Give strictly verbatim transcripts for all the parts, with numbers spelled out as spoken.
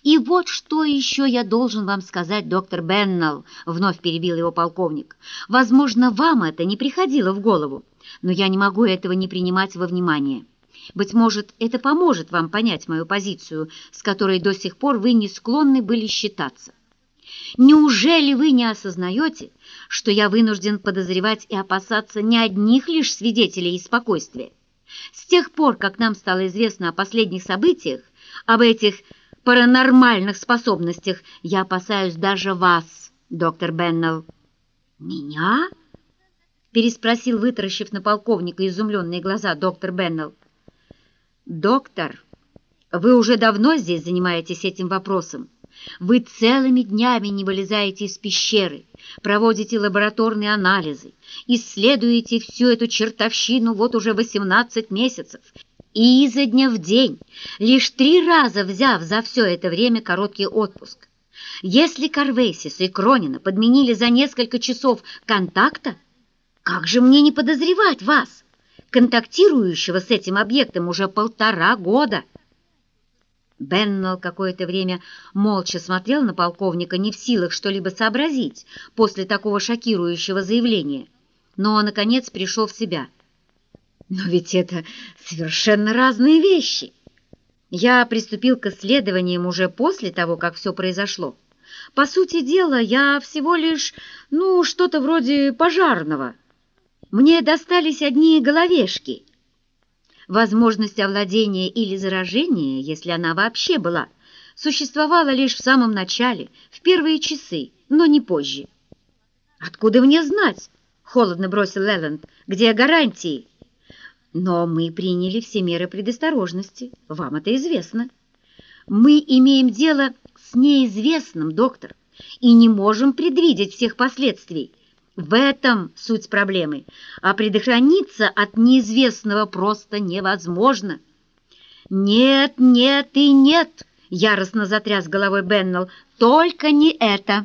«И вот что еще я должен вам сказать, доктор Беннелл», — вновь перебил его полковник. «Возможно, вам это не приходило в голову, но я не могу этого не принимать во внимание. Быть может, это поможет вам понять мою позицию, с которой до сих пор вы не склонны были считаться. Неужели вы не осознаете, что я вынужден подозревать и опасаться не одних лишь свидетелей из спокойствия? С тех пор, как нам стало известно о последних событиях, об этих паранормальных способностях, я опасаюсь даже вас, доктор Беннелл». «Меня?» — переспросил, вытаращив на полковника изумленные глаза, доктор Беннелл. «Доктор, вы уже давно здесь занимаетесь этим вопросом. Вы целыми днями не вылезаете из пещеры, проводите лабораторные анализы, исследуете всю эту чертовщину вот уже восемнадцать месяцев, и изо дня в день, лишь три раза взяв за все это время короткий отпуск. Если Карвейсис и Кронина подменили за несколько часов контакта, как же мне не подозревать вас, контактирующего с этим объектом уже полтора года?» Беннелл какое-то время молча смотрел на полковника, не в силах что-либо сообразить после такого шокирующего заявления, но, наконец, пришел в себя. «Но ведь это совершенно разные вещи. Я приступил к исследованиям уже после того, как все произошло. По сути дела, я всего лишь, ну, что-то вроде пожарного. Мне достались одни головешки. Возможность овладения или заражения, если она вообще была, существовала лишь в самом начале, в первые часы, но не позже». «Откуда мне знать?» — холодно бросил Лэланд. «Где гарантии?» «Но мы приняли все меры предосторожности. Вам это известно. Мы имеем дело с неизвестным, доктор, и не можем предвидеть всех последствий. В этом суть проблемы, а предохраниться от неизвестного просто невозможно». «Нет, нет и нет!» — яростно затряс головой Беннелл. «Только не это!»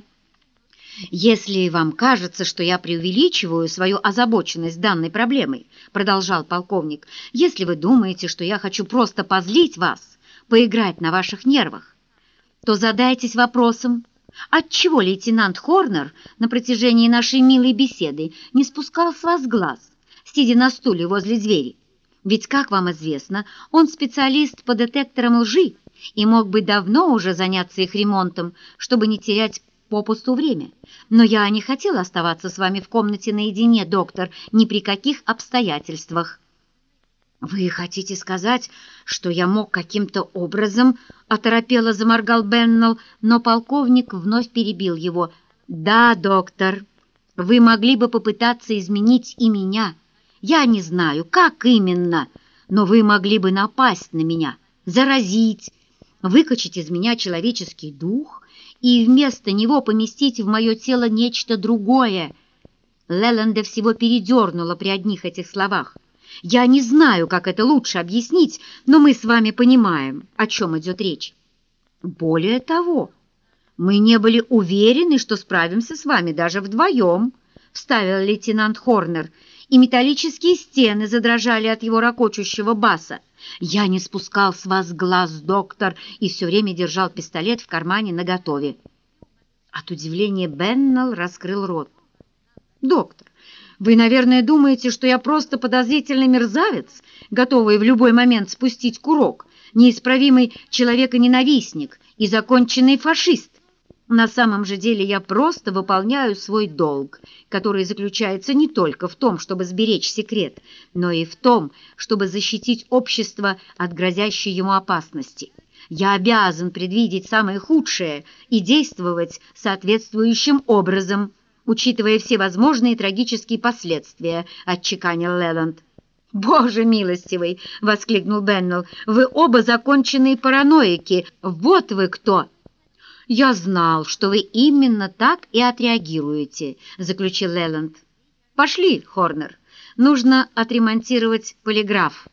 «Если вам кажется, что я преувеличиваю свою озабоченность данной проблемой, — продолжал полковник, — если вы думаете, что я хочу просто позлить вас, поиграть на ваших нервах, то задайтесь вопросом, отчего лейтенант Хорнер на протяжении нашей милой беседы не спускал с вас глаз, сидя на стуле возле двери? Ведь, как вам известно, он специалист по детекторам лжи и мог бы давно уже заняться их ремонтом, чтобы не терять попусту время. Но я не хотела оставаться с вами в комнате наедине, доктор, ни при каких обстоятельствах». «Вы хотите сказать, что я мог каким-то образом...» — оторопело заморгал Беннелл, но полковник вновь перебил его. «Да, доктор, вы могли бы попытаться изменить и меня. Я не знаю, как именно, но вы могли бы напасть на меня, заразить, выкачать из меня человеческий дух и вместо него поместить в мое тело нечто другое». Лэланда всего передернуло при одних этих словах. «Я не знаю, как это лучше объяснить, но мы с вами понимаем, о чем идет речь. Более того, мы не были уверены, что справимся с вами даже вдвоем», — вставил лейтенант Хорнер, и металлические стены задрожали от его ракочущего баса. «Я не спускал с вас глаз, доктор, и все время держал пистолет в кармане наготове». От удивления Беннелл раскрыл рот. «Доктор, вы, наверное, думаете, что я просто подозрительный мерзавец, готовый в любой момент спустить курок, неисправимый человеконенавистник и законченный фашист. На самом же деле я просто выполняю свой долг, который заключается не только в том, чтобы сберечь секрет, но и в том, чтобы защитить общество от грозящей ему опасности. Я обязан предвидеть самое худшее и действовать соответствующим образом, учитывая все возможные трагические последствия», — отчеканил Лэланд. «Боже милостивый!» — воскликнул Беннелл. «Вы оба законченные параноики! Вот вы кто!» «Я знал, что вы именно так и отреагируете», — заключил Лэланд. «Пошли, Хорнер, нужно отремонтировать полиграф».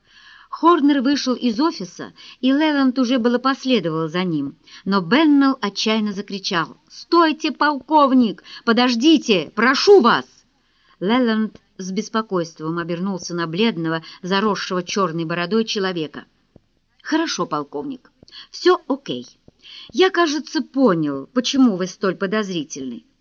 Хорнер вышел из офиса, и Лэланд уже было последовал за ним, но Беннелл отчаянно закричал: «Стойте, полковник! Подождите! Прошу вас!» Лэланд с беспокойством обернулся на бледного, заросшего черной бородой человека. «Хорошо, полковник, все окей. Я, кажется, понял, почему вы столь подозрительны.